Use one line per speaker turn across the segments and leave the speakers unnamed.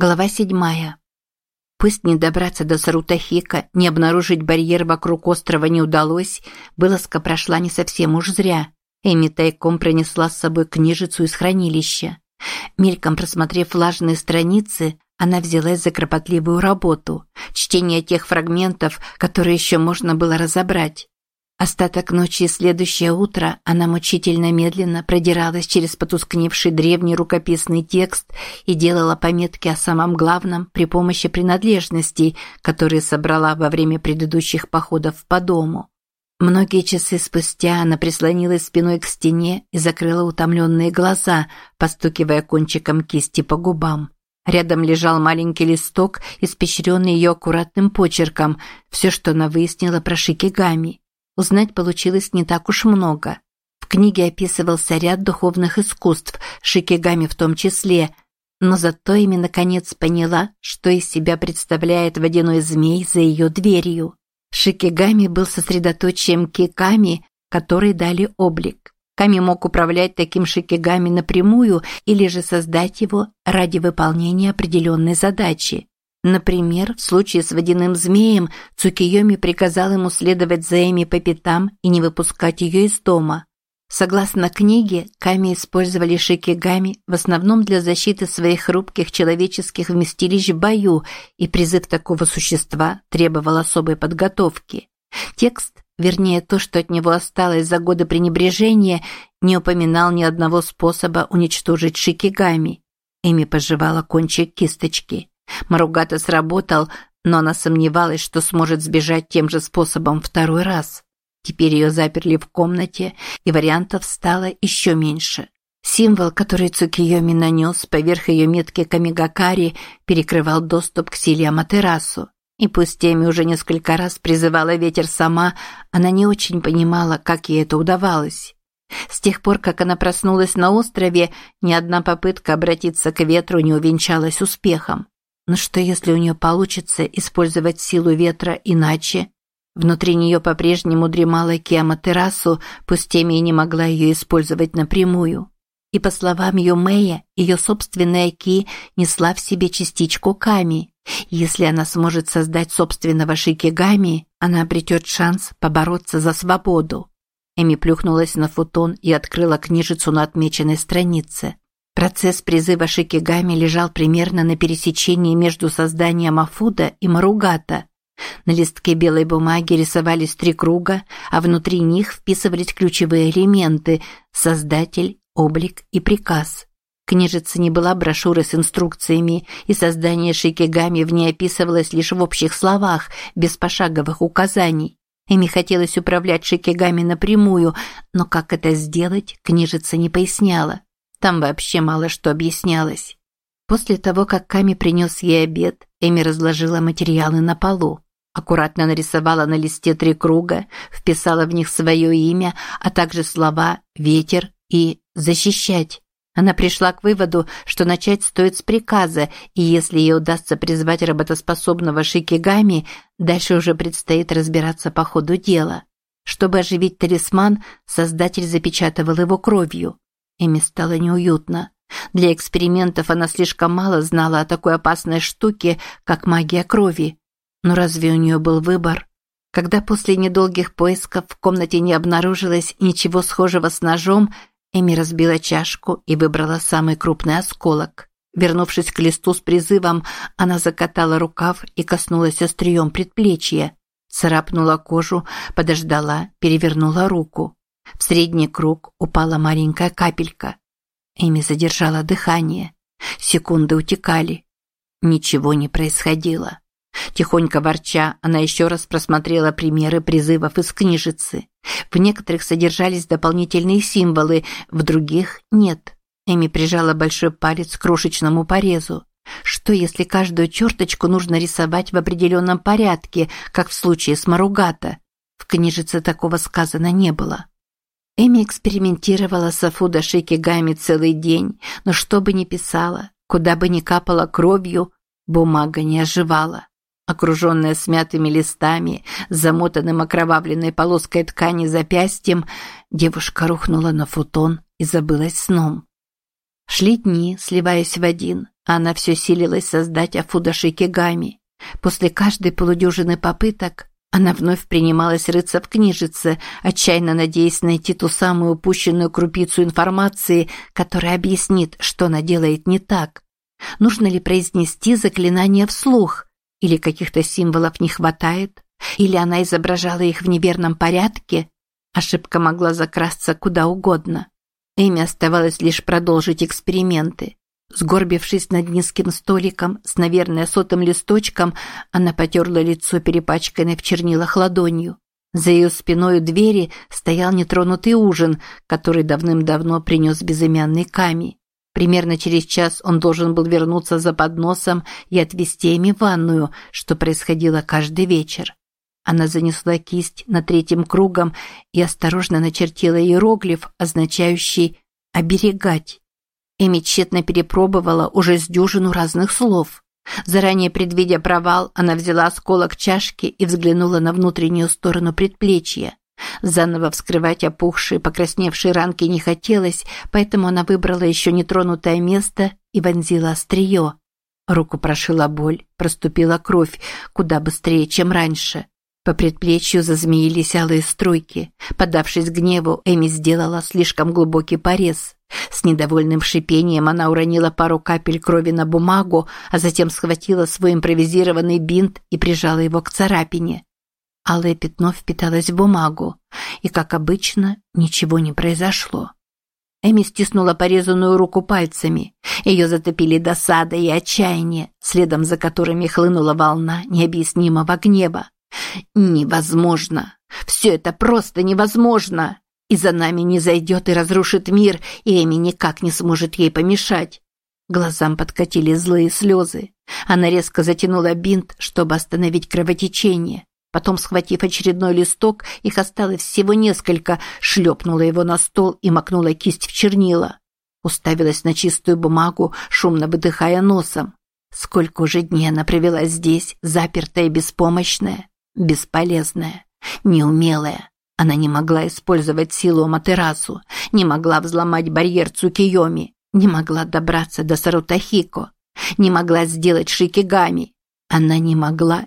Глава 7. Пусть не добраться до Сарутахика, не обнаружить барьер вокруг острова не удалось, вылазка прошла не совсем уж зря. Эми тайком пронесла с собой книжицу из хранилища. Мельком просмотрев влажные страницы, она взялась за кропотливую работу – чтение тех фрагментов, которые еще можно было разобрать. Остаток ночи и следующее утро она мучительно медленно продиралась через потускневший древний рукописный текст и делала пометки о самом главном при помощи принадлежностей, которые собрала во время предыдущих походов по дому. Многие часы спустя она прислонилась спиной к стене и закрыла утомленные глаза, постукивая кончиком кисти по губам. Рядом лежал маленький листок, испещренный ее аккуратным почерком, все, что она выяснила про шикигами. Узнать получилось не так уж много. В книге описывался ряд духовных искусств, шикигами в том числе, но зато ими наконец поняла, что из себя представляет водяной змей за ее дверью. Шикигами был сосредоточием киками, которые дали облик. Ками мог управлять таким шикигами напрямую или же создать его ради выполнения определенной задачи. Например, в случае с водяным змеем Цукиёми приказал ему следовать за Эми по пятам и не выпускать ее из дома. Согласно книге, ками использовали шикигами в основном для защиты своих хрупких человеческих вместилищ в бою, и призыв такого существа требовал особой подготовки. Текст, вернее то, что от него осталось за годы пренебрежения, не упоминал ни одного способа уничтожить шикигами. Эми пожевала кончик кисточки. Маругата сработал, но она сомневалась, что сможет сбежать тем же способом второй раз. Теперь ее заперли в комнате, и вариантов стало еще меньше. Символ, который Цукиёми нанес поверх ее метки камигакари, перекрывал доступ к силе Аматерасу. И пусть Эми уже несколько раз призывала ветер сама, она не очень понимала, как ей это удавалось. С тех пор, как она проснулась на острове, ни одна попытка обратиться к ветру не увенчалась успехом. Но что если у нее получится использовать силу ветра иначе? Внутри нее по-прежнему дремала Ки Аматерасу, пусть Эми и не могла ее использовать напрямую. И по словам Юмея, ее собственная Ки несла в себе частичку Ками. Если она сможет создать собственного шикигами, она обретет шанс побороться за свободу. Эми плюхнулась на футон и открыла книжицу на отмеченной странице. Процесс призыва шикигами лежал примерно на пересечении между созданием Афуда и Маругата. На листке белой бумаги рисовались 3 круга, а внутри них вписывались ключевые элементы – создатель, облик и приказ. Книжица не была брошюрой с инструкциями, и создание шикигами в ней описывалось лишь в общих словах, без пошаговых указаний. Эми хотелось управлять шикигами напрямую, но как это сделать, книжица не поясняла. Там вообще мало что объяснялось. После того, как Ками принес ей обед, Эми разложила материалы на полу. Аккуратно нарисовала на листе 3 круга, вписала в них свое имя, а также слова «ветер» и «защищать». Она пришла к выводу, что начать стоит с приказа, и если ей удастся призвать работоспособного шикигами, дальше уже предстоит разбираться по ходу дела. Чтобы оживить талисман, создатель запечатывал его кровью. Эми стало неуютно. Для экспериментов она слишком мало знала о такой опасной штуке, как магия крови. Но разве у нее был выбор? Когда после недолгих поисков в комнате не обнаружилось ничего схожего с ножом, Эми разбила чашку и выбрала самый крупный осколок. Вернувшись к листу с призывом, она закатала рукав и коснулась острием предплечья. Царапнула кожу, подождала, перевернула руку. В средний круг упала маленькая капелька. Эми задержала дыхание. Секунды утекали. Ничего не происходило. Тихонько ворча, она еще раз просмотрела примеры призывов из книжицы. В некоторых содержались дополнительные символы, в других – нет. Эми прижала большой палец к крошечному порезу. Что, если каждую черточку нужно рисовать в определенном порядке, как в случае с Маругата? В книжице такого сказано не было. Эми экспериментировала с Афуда шикигами целый день, но что бы ни писала, куда бы ни капала кровью, бумага не оживала. Окруженная смятыми листами, замотанным окровавленной полоской ткани запястьем, девушка рухнула на футон и забылась сном. Шли дни, сливаясь в один, а она все силилась создать Афуда Шикигами. После каждой полудюжины попыток она вновь принималась рыться в книжице, отчаянно надеясь найти ту самую упущенную крупицу информации, которая объяснит, что она делает не так. Нужно ли произнести заклинание вслух, или каких-то символов не хватает, или она изображала их в неверном порядке? Ошибка могла закрасться куда угодно. Эми оставалось лишь продолжить эксперименты. Сгорбившись над низким столиком с, наверное, 100-м листочком, она потерла лицо перепачканной в чернилах ладонью. За ее спиной у двери стоял нетронутый ужин, который давным-давно принес безымянный Ками. Примерно через час он должен был вернуться за подносом и отвезти Эми в ванную, что происходило каждый вечер. Она занесла кисть над 3-м кругом и осторожно начертила иероглиф, означающий «оберегать». Эми тщетно перепробовала уже с дюжину разных слов. Заранее предвидя провал, она взяла осколок чашки и взглянула на внутреннюю сторону предплечья. Заново вскрывать опухшие, покрасневшие ранки не хотелось, поэтому она выбрала еще нетронутое место и вонзила острие. Руку прошила боль, проступила кровь, куда быстрее, чем раньше. По предплечью зазмеились алые струйки. Поддавшись гневу, Эми сделала слишком глубокий порез. С недовольным шипением она уронила пару капель крови на бумагу, а затем схватила свой импровизированный бинт и прижала его к царапине. Алое пятно впиталось в бумагу, и, как обычно, ничего не произошло. Эми стиснула порезанную руку пальцами. Ее затопили досада и отчаяние, следом за которыми хлынула волна необъяснимого гнева. «Невозможно! Все это просто невозможно! И за нами не зайдет и разрушит мир, и Эми никак не сможет ей помешать!» Глазам подкатили злые слезы. Она резко затянула бинт, чтобы остановить кровотечение. Потом, схватив очередной листок, их осталось всего несколько, шлепнула его на стол и макнула кисть в чернила. Уставилась на чистую бумагу, шумно выдыхая носом. Сколько уже дней она провела здесь, запертая и беспомощная, бесполезная, неумелая. Она не могла использовать силу Аматерасу, не могла взломать барьер Цукиёми, не могла добраться до Сарутахико, не могла сделать шикигами. Она не могла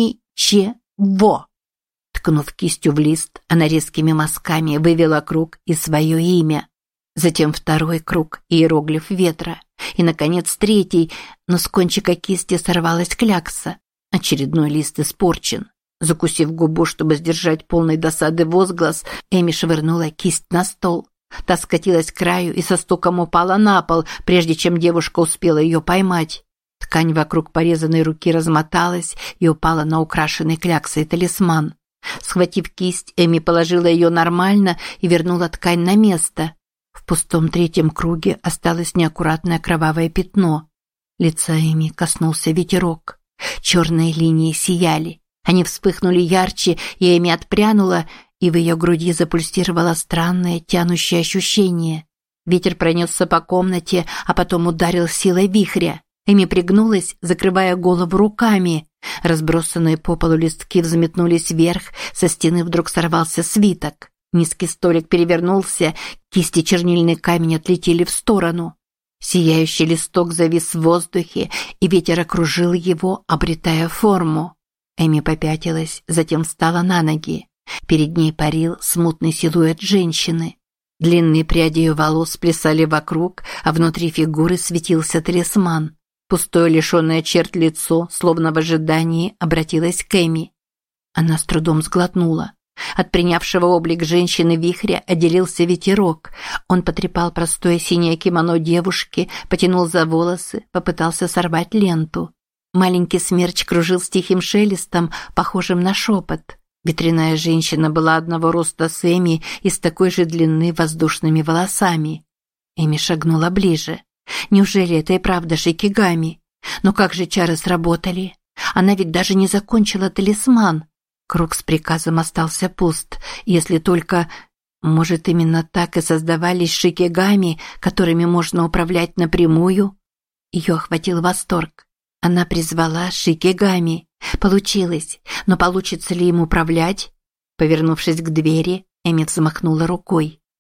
ничего. Ткнув кистью в лист, она резкими мазками вывела круг и свое имя. Затем 2-й круг, иероглиф ветра. И, наконец, 3-й, но с кончика кисти сорвалась клякса. Очередной лист испорчен. Закусив губу, чтобы сдержать полной досады возглас, Эми швырнула кисть на стол. Та скатилась к краю и со стуком упала на пол, прежде чем девушка успела ее поймать. Ткань вокруг порезанной руки размоталась и упала на украшенный кляксой талисман. Схватив кисть, Эми положила ее нормально и вернула ткань на место. В пустом 3-м круге осталось неаккуратное кровавое пятно. Лица Эми коснулся ветерок. Черные линии сияли. Они вспыхнули ярче, и Эми отпрянула, и в ее груди запульсировало странное тянущее ощущение. Ветер пронесся по комнате, а потом ударил силой вихря. Эми пригнулась, закрывая голову руками. Разбросанные по полу листки взметнулись вверх, со стены вдруг сорвался свиток. Низкий столик перевернулся, кисти и чернильный камень отлетели в сторону. Сияющий листок завис в воздухе, и ветер окружил его, обретая форму. Эми попятилась, затем встала на ноги. Перед ней парил смутный силуэт женщины. Длинные пряди ее волос плясали вокруг, а внутри фигуры светился талисман. Пустое, лишенное черт лицо, словно в ожидании, обратилось к Эми. Она с трудом сглотнула. От принявшего облик женщины вихря отделился ветерок. Он потрепал простое синее кимоно девушки, потянул за волосы, попытался сорвать ленту. Маленький смерч кружил с тихим шелестом, похожим на шепот. Ветряная женщина была одного роста с Эми и с такой же длины воздушными волосами. Эми шагнула ближе. Неужели это и правда шикигами? Но как же чары сработали? Она ведь даже не закончила талисман. Круг с приказом остался пуст, если только... Может, именно так и создавались шикигами, которыми можно управлять напрямую? Ее охватил восторг. Она призвала шикигами. Получилось, но получится ли им управлять? Повернувшись к двери, Эми взмахнула рукой.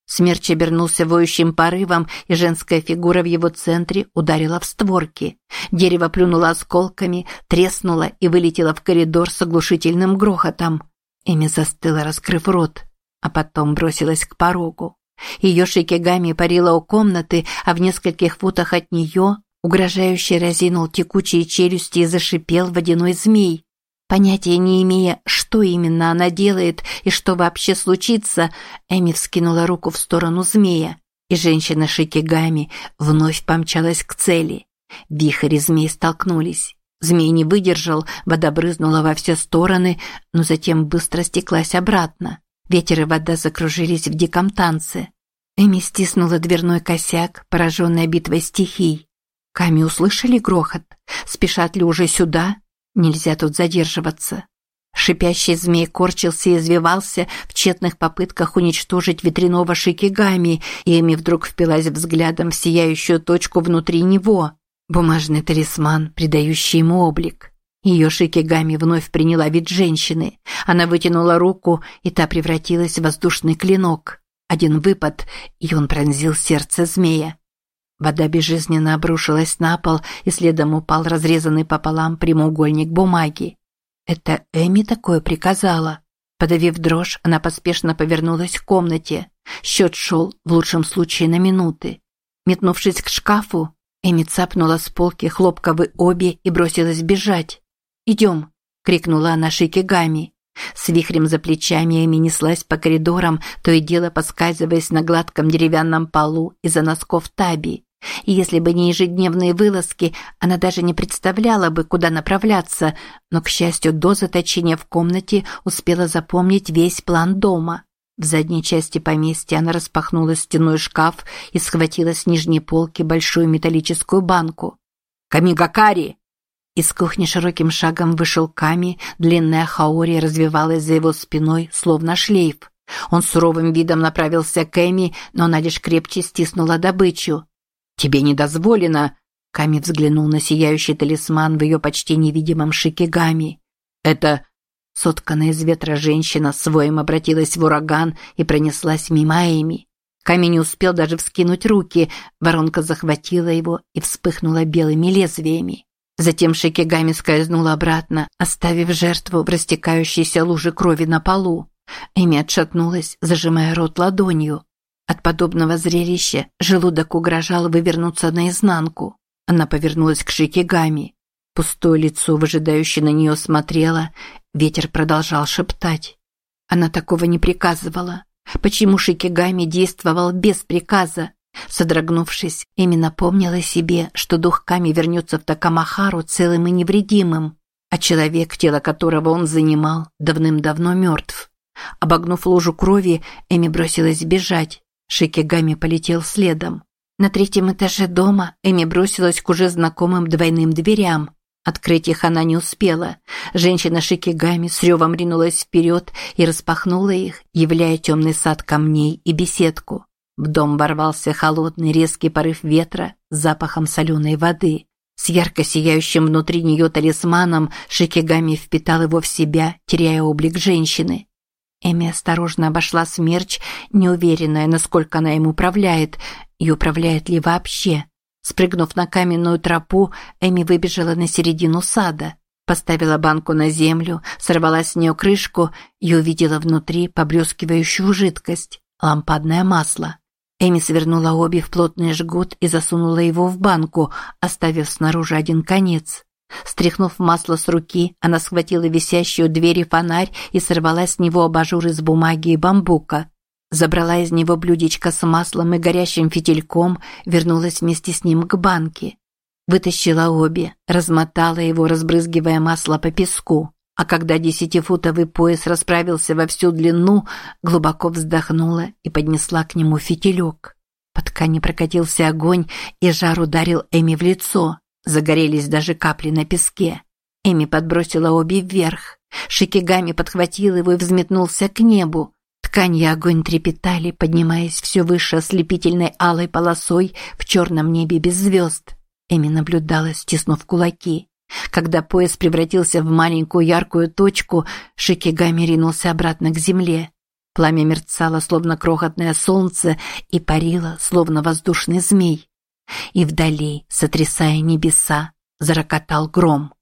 Смерч обернулся воющим порывом, и женская фигура в его центре ударила в створки. Дерево плюнуло осколками, треснуло и вылетело в коридор с оглушительным грохотом. Эми застыла, раскрыв рот, а потом бросилась к порогу. Ее шикигами парила у комнаты, а в нескольких футах от нее угрожающе разинул текучие челюсти и зашипел водяной змей. Понятия не имея, что именно она делает и что вообще случится, Эми вскинула руку в сторону змея, и женщина шикигами вновь помчалась к цели. Вихрь и змей столкнулись. Змей не выдержал, вода брызнула во все стороны, но затем быстро стеклась обратно. Ветер и вода закружились в диком танце. Эми стиснула дверной косяк, пораженная битвой стихий. Ками услышали грохот? Спешат ли уже сюда? Нельзя тут задерживаться. Шипящий змей корчился и извивался в тщетных попытках уничтожить ветряного шикигами, и Эми вдруг впилась взглядом в сияющую точку внутри него. Бумажный талисман, придающий ему облик. Ее шикигами вновь приняла вид женщины. Она вытянула руку, и та превратилась в воздушный клинок. Один выпад, и он пронзил сердце змея. Вода безжизненно обрушилась на пол, и следом упал разрезанный пополам прямоугольник бумаги. Это Эми такое приказала. Подавив дрожь, она поспешно повернулась к комнате. Счет шел, в лучшем случае, на минуты. Метнувшись к шкафу, Эми цапнула с полки хлопковый оби и бросилась бежать. «Идем!» – крикнула она шикигами. С вихрем за плечами Эми неслась по коридорам, то и дело поскальзываясь на гладком деревянном полу из-за носков Таби. И если бы не ежедневные вылазки, она даже не представляла бы, куда направляться, но, к счастью, до заточения в комнате успела запомнить весь план дома. В задней части поместья она распахнула стенной шкаф и схватила с нижней полки большую металлическую банку. «Камигакари!» Из кухни широким шагом вышел Ками, длинная хаори развивалась за его спиной, словно шлейф. Он с суровым видом направился к Эми, но она лишь крепче стиснула добычу. «Тебе не дозволено!» Ками взглянул на сияющий талисман в ее почти невидимом шикигами. «Это...» Сотканная из ветра женщина с воем обратилась в ураган и пронеслась мимо Эми. Ками не успел даже вскинуть руки, воронка захватила его и вспыхнула белыми лезвиями. Затем шикигами скользнула обратно, оставив жертву в растекающейся луже крови на полу. Эми отшатнулась, зажимая рот ладонью. От подобного зрелища желудок угрожал вывернуться наизнанку. Она повернулась к шикигами. Пустое лицо, выжидающе на нее смотрело, ветер продолжал шептать. Она такого не приказывала. Почему шикигами действовал без приказа? Содрогнувшись, Эми напомнила себе, что дух Ками вернется в Такамахару целым и невредимым, а человек, тело которого он занимал, давным-давно мертв. Обогнув лужу крови, Эми бросилась бежать. Шикигами полетел следом. На 3-м этаже дома Эми бросилась к уже знакомым двойным дверям. Открыть их она не успела. Женщина шикигами с ревом ринулась вперед и распахнула их, являя темный сад камней и беседку. В дом ворвался холодный резкий порыв ветра с запахом соленой воды. С ярко сияющим внутри нее талисманом шикигами впитал его в себя, теряя облик женщины. Эми осторожно обошла смерч, неуверенная, насколько она им управляет, и управляет ли вообще. Спрыгнув на каменную тропу, Эми выбежала на середину сада, поставила банку на землю, сорвала с нее крышку и увидела внутри поблескивающую жидкость – лампадное масло. Эми свернула обе в плотный жгут и засунула его в банку, оставив снаружи один конец. Стряхнув масло с руки, она схватила висящий у двери фонарь и сорвала с него абажур из бумаги и бамбука. Забрала из него блюдечко с маслом и горящим фитильком, вернулась вместе с ним к банке. Вытащила обе, размотала его, разбрызгивая масло по песку. А когда 10-футовый пояс расправился во всю длину, глубоко вздохнула и поднесла к нему фитилек. По ткани прокатился огонь, и жар ударил Эми в лицо. Загорелись даже капли на песке. Эми подбросила обе вверх. Шикигами подхватил его и взметнулся к небу. Ткань и огонь трепетали, поднимаясь все выше ослепительной алой полосой в черном небе без звезд. Эми наблюдала, стиснув кулаки. Когда пояс превратился в маленькую яркую точку, шикигами ринулся обратно к земле. Пламя мерцало, словно крохотное солнце, и парило, словно воздушный змей. И вдали, сотрясая небеса, зарокотал гром.